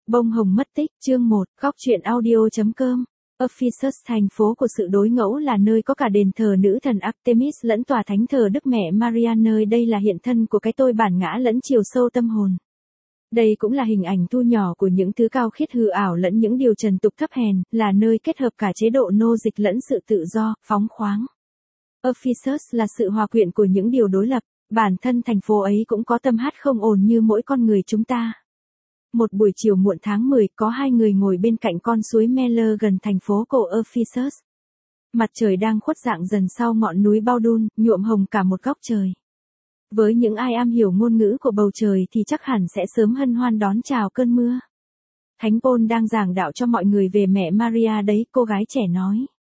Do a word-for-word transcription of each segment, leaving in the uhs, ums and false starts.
Bông hồng mất tích, chương một, góc truyện audio.com. Ephesus, thành phố của sự đối ngẫu, là nơi có cả đền thờ nữ thần Artemis lẫn tòa thánh thờ Đức Mẹ Maria, nơi đây là hiện thân của cái tôi bản ngã lẫn chiều sâu tâm hồn. Đây cũng là hình ảnh thu nhỏ của những thứ cao khiết hư ảo lẫn những điều trần tục thấp hèn, là nơi kết hợp cả chế độ nô dịch lẫn sự tự do, phóng khoáng. Ephesus là sự hòa quyện của những điều đối lập, bản thân thành phố ấy cũng có tâm hát không ổn như mỗi con người chúng ta. Một buổi chiều muộn tháng mười, có hai người ngồi bên cạnh con suối Meller gần thành phố cổ Ephesus. Mặt trời đang khuất dạng dần sau ngọn núi Baudun, nhuộm hồng cả một góc trời. Với những ai am hiểu ngôn ngữ của bầu trời thì chắc hẳn sẽ sớm hân hoan đón chào cơn mưa. Thánh Paul đang giảng đạo cho mọi người về mẹ Maria đấy, cô gái trẻ nói.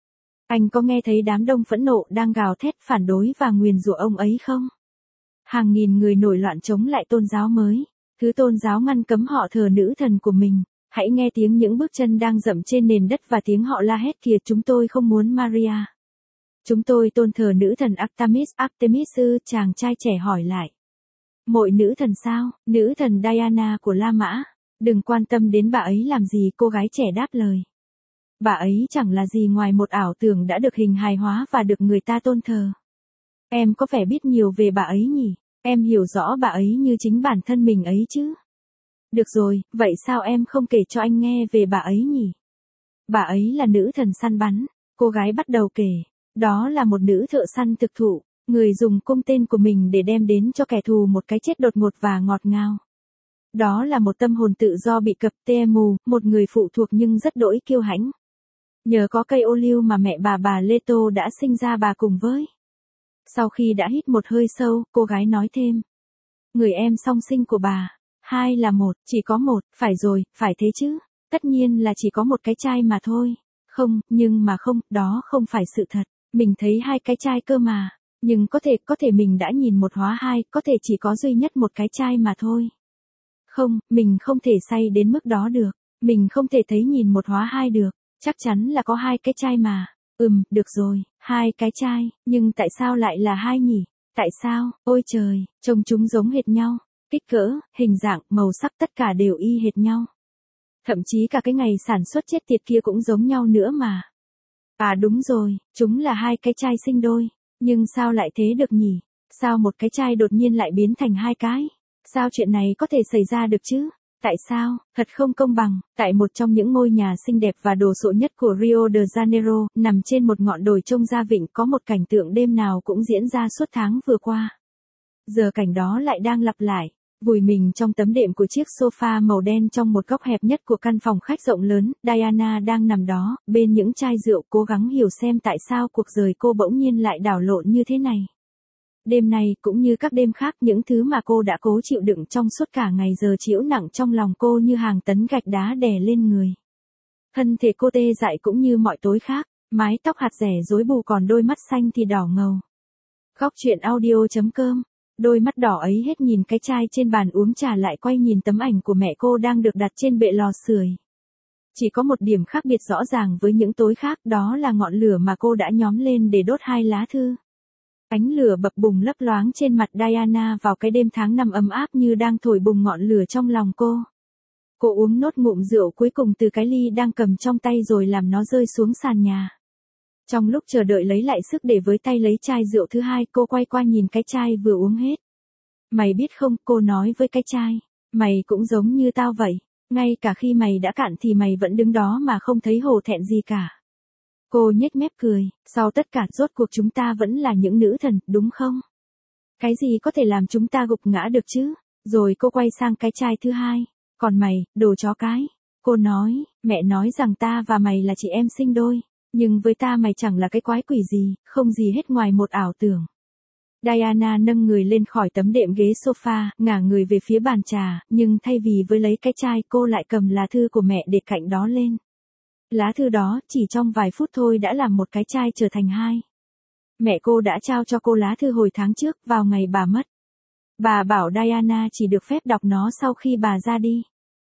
Anh có nghe thấy đám đông phẫn nộ đang gào thét phản đối và nguyền rủa ông ấy không? Hàng nghìn người nổi loạn chống lại tôn giáo mới. Thứ tôn giáo ngăn cấm họ thờ nữ thần của mình. Hãy nghe tiếng những bước chân đang dậm trên nền đất và tiếng họ la hét kìa, chúng tôi không muốn Maria. Chúng tôi tôn thờ nữ thần Artemis. Artemis ư? Chàng trai trẻ hỏi lại. Mọi nữ thần sao? Nữ thần Diana của La Mã. Đừng quan tâm đến bà ấy làm gì, cô gái trẻ đáp lời. Bà ấy chẳng là gì ngoài một ảo tưởng đã được hình hài hóa và được người ta tôn thờ. Em có vẻ biết nhiều về bà ấy nhỉ? Em hiểu rõ bà ấy như chính bản thân mình ấy chứ. Được rồi, vậy sao em không kể cho anh nghe về bà ấy nhỉ? Bà ấy là nữ thần săn bắn. Cô gái bắt đầu kể. Đó là một nữ thợ săn thực thụ, người dùng cung tên của mình để đem đến cho kẻ thù một cái chết đột ngột và ngọt ngào. Đó là một tâm hồn tự do bị cập tê mù, một người phụ thuộc nhưng rất đỗi kiêu hãnh. Nhờ có cây ô liu mà mẹ bà bà Leto đã sinh ra bà cùng với. Sau khi đã hít một hơi sâu, cô gái nói thêm. Người em song sinh của bà, hai là một, chỉ có một, phải rồi, phải thế chứ. Tất nhiên là chỉ có một cái trai mà thôi. Không, nhưng mà không, đó không phải sự thật. Mình thấy hai cái trai cơ mà. Nhưng có thể, có thể mình đã nhìn một hóa hai, có thể chỉ có duy nhất một cái trai mà thôi. Không, mình không thể say đến mức đó được. Mình không thể thấy nhìn một hóa hai được. Chắc chắn là có hai cái trai mà. Ừm, được rồi, hai cái trai, nhưng tại sao lại là hai nhỉ? Tại sao? Ôi trời, trông chúng giống hệt nhau. Kích cỡ, hình dạng, màu sắc tất cả đều y hệt nhau. Thậm chí cả cái ngày sản xuất chết tiệt kia cũng giống nhau nữa mà. À đúng rồi, chúng là hai cái trai sinh đôi. Nhưng sao lại thế được nhỉ? Sao một cái trai đột nhiên lại biến thành hai cái? Sao chuyện này có thể xảy ra được chứ? Tại sao? Thật không công bằng. Tại một trong những ngôi nhà xinh đẹp và đồ sộ nhất của Rio de Janeiro, nằm trên một ngọn đồi trông ra vịnh, có một cảnh tượng đêm nào cũng diễn ra suốt tháng vừa qua. Giờ cảnh đó lại đang lặp lại. Vùi mình trong tấm đệm của chiếc sofa màu đen trong một góc hẹp nhất của căn phòng khách rộng lớn, Diana đang nằm đó, bên những chai rượu, cố gắng hiểu xem tại sao cuộc đời cô bỗng nhiên lại đảo lộn như thế này. Đêm này, cũng như các đêm khác, những thứ mà cô đã cố chịu đựng trong suốt cả ngày giờ chịu nặng trong lòng cô như hàng tấn gạch đá đè lên người. Thân thể cô tê dại cũng như mọi tối khác, mái tóc hạt rẻ rối bù còn đôi mắt xanh thì đỏ ngầu. Góc truyện audio.com. Đôi mắt đỏ ấy hết nhìn cái chai trên bàn uống trà lại quay nhìn tấm ảnh của mẹ cô đang được đặt trên bệ lò sưởi. Chỉ có một điểm khác biệt rõ ràng với những tối khác, đó là ngọn lửa mà cô đã nhóm lên để đốt hai lá thư. Ánh lửa bập bùng lấp loáng trên mặt Diana vào cái đêm tháng năm ấm áp như đang thổi bùng ngọn lửa trong lòng cô. Cô uống nốt ngụm rượu cuối cùng từ cái ly đang cầm trong tay rồi làm nó rơi xuống sàn nhà. Trong lúc chờ đợi lấy lại sức để với tay lấy chai rượu thứ hai, cô quay qua nhìn cái chai vừa uống hết. Mày biết không, cô nói với cái chai, mày cũng giống như tao vậy, ngay cả khi mày đã cạn thì mày vẫn đứng đó mà không thấy hổ thẹn gì cả. Cô nhếch mép cười, sau tất cả rốt cuộc chúng ta vẫn là những nữ thần, đúng không? Cái gì có thể làm chúng ta gục ngã được chứ? Rồi cô quay sang cái chai thứ hai, còn mày, đồ chó cái. Cô nói, mẹ nói rằng ta và mày là chị em sinh đôi. Nhưng với ta mày chẳng là cái quái quỷ gì, không gì hết ngoài một ảo tưởng. Diana nâng người lên khỏi tấm đệm ghế sofa, ngả người về phía bàn trà, nhưng thay vì với lấy cái chai, cô lại cầm lá thư của mẹ để cạnh đó lên. Lá thư đó, chỉ trong vài phút thôi đã làm một cái chai trở thành hai. Mẹ cô đã trao cho cô lá thư hồi tháng trước, vào ngày bà mất. Bà bảo Diana chỉ được phép đọc nó sau khi bà ra đi.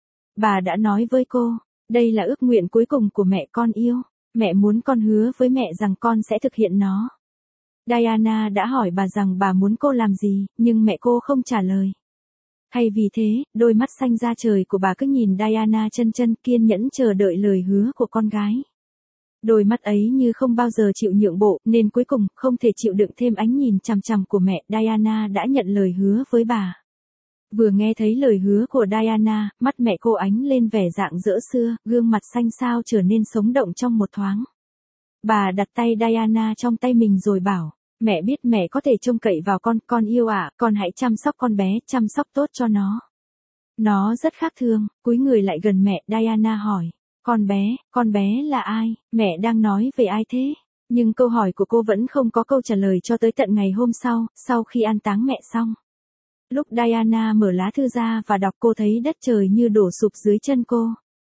Bà đã nói với cô, đây là ước nguyện cuối cùng của mẹ con yêu. Mẹ muốn con hứa với mẹ rằng con sẽ thực hiện nó. Diana đã hỏi bà rằng bà muốn cô làm gì, nhưng mẹ cô không trả lời. Thay vì thế, đôi mắt xanh da trời của bà cứ nhìn Diana chân chân kiên nhẫn chờ đợi lời hứa của con gái. Đôi mắt ấy như không bao giờ chịu nhượng bộ, nên cuối cùng, không thể chịu đựng thêm ánh nhìn chằm chằm của mẹ, Diana đã nhận lời hứa với bà. Vừa nghe thấy lời hứa của Diana, mắt mẹ cô ánh lên vẻ rạng rỡ xưa, gương mặt xanh xao trở nên sống động trong một thoáng. Bà đặt tay Diana trong tay mình rồi bảo, mẹ biết mẹ có thể trông cậy vào con, con yêu ạ, con hãy chăm sóc con bé, chăm sóc tốt cho nó. Nó rất khác thường, cúi người lại gần mẹ, Diana hỏi, con bé, con bé là ai, mẹ đang nói về ai thế? Nhưng câu hỏi của cô vẫn không có câu trả lời cho tới tận ngày hôm sau, sau khi an táng mẹ xong. Lúc Diana mở lá thư ra và đọc cô thấy đất trời như đổ sụp dưới chân cô.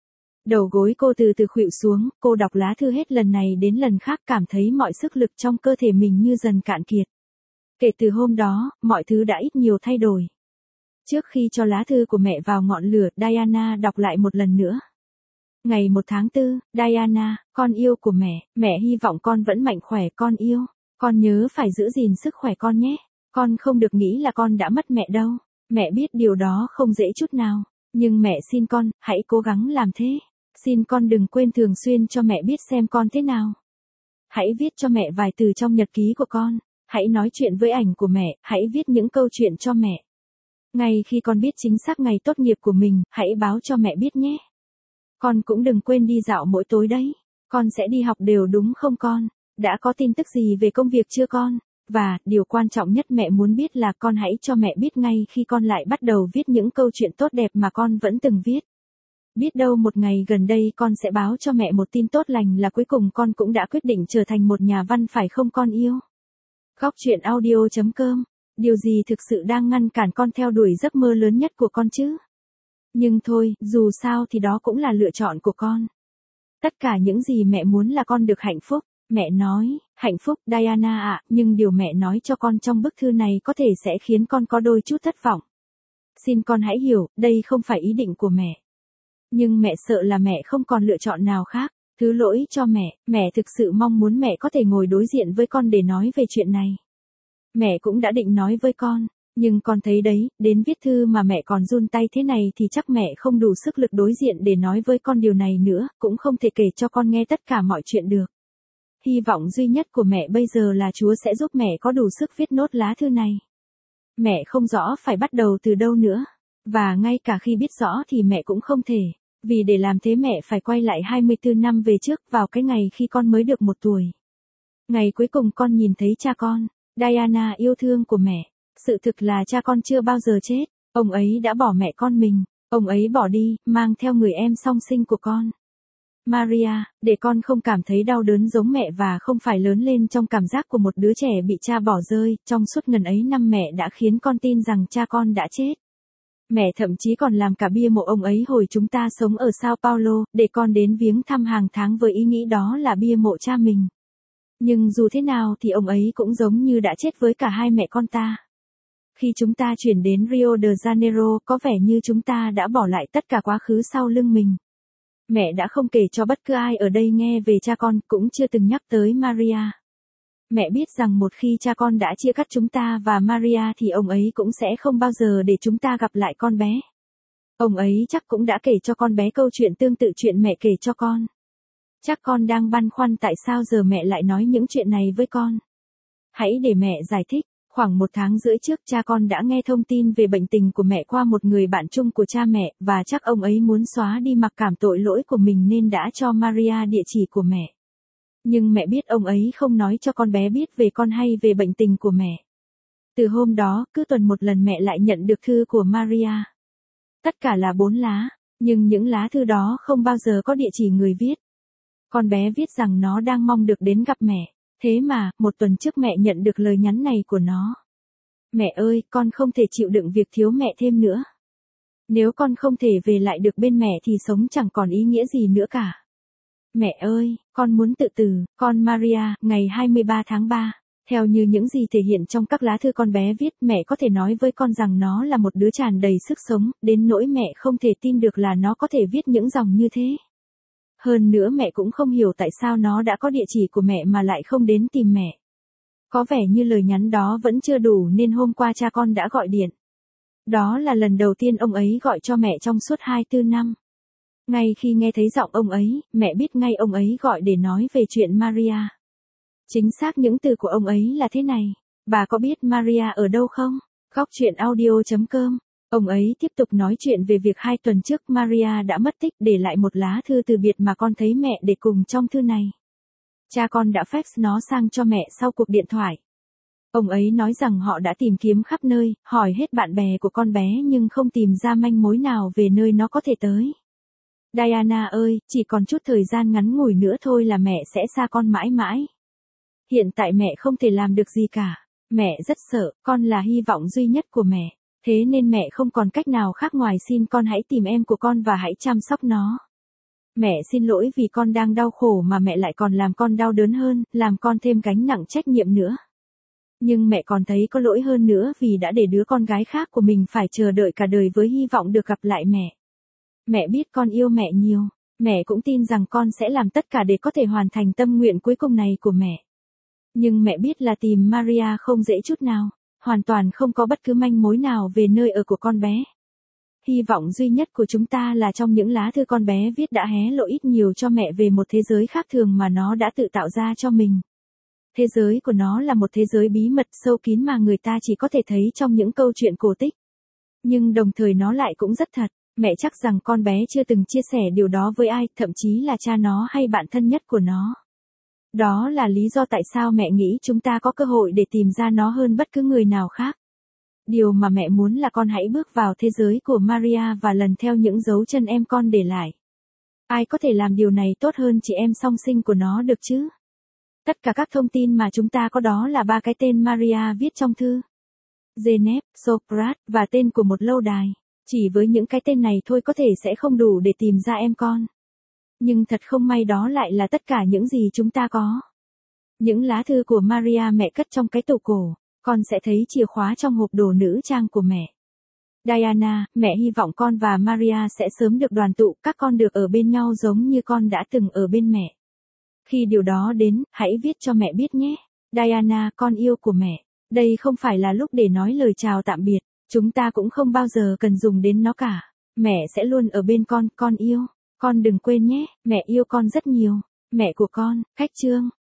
Đầu gối cô từ từ khuỵu xuống, cô đọc lá thư hết lần này đến lần khác cảm thấy mọi sức lực trong cơ thể mình như dần cạn kiệt. Kể từ hôm đó, mọi thứ đã ít nhiều thay đổi. Trước khi cho lá thư của mẹ vào ngọn lửa, Diana đọc lại một lần nữa. Ngày một tháng tư, Diana, con yêu của mẹ, mẹ hy vọng con vẫn mạnh khỏe con yêu. Con nhớ phải giữ gìn sức khỏe con nhé. Con không được nghĩ là con đã mất mẹ đâu. Mẹ biết điều đó không dễ chút nào. Nhưng mẹ xin con, hãy cố gắng làm thế. Xin con đừng quên thường xuyên cho mẹ biết xem con thế nào. Hãy viết cho mẹ vài từ trong nhật ký của con. Hãy nói chuyện với ảnh của mẹ, hãy viết những câu chuyện cho mẹ. Ngay khi con biết chính xác ngày tốt nghiệp của mình, hãy báo cho mẹ biết nhé. Con cũng đừng quên đi dạo mỗi tối đấy. Con sẽ đi học đều đúng không con? Đã có tin tức gì về công việc chưa con? Và, điều quan trọng nhất mẹ muốn biết là con hãy cho mẹ biết ngay khi con lại bắt đầu viết những câu chuyện tốt đẹp mà con vẫn từng viết. Biết đâu một ngày gần đây con sẽ báo cho mẹ một tin tốt lành là cuối cùng con cũng đã quyết định trở thành một nhà văn phải không con yêu? Góc truyện audio chấm com. Điều gì thực sự đang ngăn cản con theo đuổi giấc mơ lớn nhất của con chứ? Nhưng thôi, dù sao thì đó cũng là lựa chọn của con. Tất cả những gì mẹ muốn là con được hạnh phúc. Mẹ nói, hạnh phúc Diana ạ, nhưng điều mẹ nói cho con trong bức thư này có thể sẽ khiến con có đôi chút thất vọng. Xin con hãy hiểu, đây không phải ý định của mẹ. Nhưng mẹ sợ là mẹ không còn lựa chọn nào khác. Thứ lỗi cho mẹ, mẹ thực sự mong muốn mẹ có thể ngồi đối diện với con để nói về chuyện này. Mẹ cũng đã định nói với con, nhưng con thấy đấy, đến viết thư mà mẹ còn run tay thế này thì chắc mẹ không đủ sức lực đối diện để nói với con điều này nữa, cũng không thể kể cho con nghe tất cả mọi chuyện được. Hy vọng duy nhất của mẹ bây giờ là Chúa sẽ giúp mẹ có đủ sức viết nốt lá thư này. Mẹ không rõ phải bắt đầu từ đâu nữa. Và ngay cả khi biết rõ thì mẹ cũng không thể. Vì để làm thế mẹ phải quay lại hai mươi tư năm về trước vào cái ngày khi con mới được một tuổi. Ngày cuối cùng con nhìn thấy cha con, Diana yêu thương của mẹ. Sự thực là cha con chưa bao giờ chết. Ông ấy đã bỏ mẹ con mình. Ông ấy bỏ đi, mang theo người em song sinh của con. Maria, để con không cảm thấy đau đớn giống mẹ và không phải lớn lên trong cảm giác của một đứa trẻ bị cha bỏ rơi, trong suốt ngần ấy năm mẹ đã khiến con tin rằng cha con đã chết. Mẹ thậm chí còn làm cả bia mộ ông ấy hồi chúng ta sống ở Sao Paulo, để con đến viếng thăm hàng tháng với ý nghĩ đó là bia mộ cha mình. Nhưng dù thế nào thì ông ấy cũng giống như đã chết với cả hai mẹ con ta. Khi chúng ta chuyển đến Rio de Janeiro, có vẻ như chúng ta đã bỏ lại tất cả quá khứ sau lưng mình. Mẹ đã không kể cho bất cứ ai ở đây nghe về cha con, cũng chưa từng nhắc tới Maria. Mẹ biết rằng một khi cha con đã chia cắt chúng ta và Maria thì ông ấy cũng sẽ không bao giờ để chúng ta gặp lại con bé. Ông ấy chắc cũng đã kể cho con bé câu chuyện tương tự chuyện mẹ kể cho con. Chắc con đang băn khoăn tại sao giờ mẹ lại nói những chuyện này với con. Hãy để mẹ giải thích. Khoảng một tháng rưỡi trước cha con đã nghe thông tin về bệnh tình của mẹ qua một người bạn chung của cha mẹ, và chắc ông ấy muốn xóa đi mặc cảm tội lỗi của mình nên đã cho Maria địa chỉ của mẹ. Nhưng mẹ biết ông ấy không nói cho con bé biết về con hay về bệnh tình của mẹ. Từ hôm đó, cứ tuần một lần mẹ lại nhận được thư của Maria. Tất cả là bốn lá, nhưng những lá thư đó không bao giờ có địa chỉ người viết. Con bé viết rằng nó đang mong được đến gặp mẹ. Thế mà, một tuần trước mẹ nhận được lời nhắn này của nó. Mẹ ơi, con không thể chịu đựng việc thiếu mẹ thêm nữa. Nếu con không thể về lại được bên mẹ thì sống chẳng còn ý nghĩa gì nữa cả. Mẹ ơi, con muốn tự tử, con Maria, ngày hai mươi ba tháng ba. Theo như những gì thể hiện trong các lá thư con bé viết, mẹ có thể nói với con rằng nó là một đứa tràn đầy sức sống, đến nỗi mẹ không thể tin được là nó có thể viết những dòng như thế. Hơn nữa mẹ cũng không hiểu tại sao nó đã có địa chỉ của mẹ mà lại không đến tìm mẹ. Có vẻ như lời nhắn đó vẫn chưa đủ nên hôm qua cha con đã gọi điện. Đó là lần đầu tiên ông ấy gọi cho mẹ trong suốt hai mươi tư năm. Ngay khi nghe thấy giọng ông ấy, mẹ biết ngay ông ấy gọi để nói về chuyện Maria. Chính xác những từ của ông ấy là thế này. Bà có biết Maria ở đâu không? Góc truyện audio chấm com. Ông ấy tiếp tục nói chuyện về việc hai tuần trước Maria đã mất tích, để lại một lá thư từ biệt mà con thấy mẹ để cùng trong thư này. Cha con đã fax nó sang cho mẹ sau cuộc điện thoại. Ông ấy nói rằng họ đã tìm kiếm khắp nơi, hỏi hết bạn bè của con bé nhưng không tìm ra manh mối nào về nơi nó có thể tới. Diana ơi, chỉ còn chút thời gian ngắn ngủi nữa thôi là mẹ sẽ xa con mãi mãi. Hiện tại mẹ không thể làm được gì cả. Mẹ rất sợ, con là hy vọng duy nhất của mẹ. Thế nên mẹ không còn cách nào khác ngoài xin con hãy tìm em của con và hãy chăm sóc nó. Mẹ xin lỗi vì con đang đau khổ mà mẹ lại còn làm con đau đớn hơn, làm con thêm gánh nặng trách nhiệm nữa. Nhưng mẹ còn thấy có lỗi hơn nữa vì đã để đứa con gái khác của mình phải chờ đợi cả đời với hy vọng được gặp lại mẹ. Mẹ biết con yêu mẹ nhiều. Mẹ cũng tin rằng con sẽ làm tất cả để có thể hoàn thành tâm nguyện cuối cùng này của mẹ. Nhưng mẹ biết là tìm Maria không dễ chút nào. Hoàn toàn không có bất cứ manh mối nào về nơi ở của con bé. Hy vọng duy nhất của chúng ta là trong những lá thư con bé viết đã hé lộ ít nhiều cho mẹ về một thế giới khác thường mà nó đã tự tạo ra cho mình. Thế giới của nó là một thế giới bí mật sâu kín mà người ta chỉ có thể thấy trong những câu chuyện cổ tích. Nhưng đồng thời nó lại cũng rất thật. Mẹ chắc rằng con bé chưa từng chia sẻ điều đó với ai, thậm chí là cha nó hay bạn thân nhất của nó. Đó là lý do tại sao mẹ nghĩ chúng ta có cơ hội để tìm ra nó hơn bất cứ người nào khác. Điều mà mẹ muốn là con hãy bước vào thế giới của Maria và lần theo những dấu chân em con để lại. Ai có thể làm điều này tốt hơn chị em song sinh của nó được chứ? Tất cả các thông tin mà chúng ta có đó là ba cái tên Maria viết trong thư. Genep, Socrates và tên của một lâu đài. Chỉ với những cái tên này thôi có thể sẽ không đủ để tìm ra em con. Nhưng thật không may đó lại là tất cả những gì chúng ta có. Những lá thư của Maria mẹ cất trong cái tủ cổ. Con sẽ thấy chìa khóa trong hộp đồ nữ trang của mẹ. Diana, mẹ hy vọng con và Maria sẽ sớm được đoàn tụ, các con được ở bên nhau giống như con đã từng ở bên mẹ. Khi điều đó đến, hãy viết cho mẹ biết nhé. Diana, con yêu của mẹ. Đây không phải là lúc để nói lời chào tạm biệt. Chúng ta cũng không bao giờ cần dùng đến nó cả. Mẹ sẽ luôn ở bên con, con yêu. Con đừng quên nhé, mẹ yêu con rất nhiều. Mẹ của con, Khách Trương.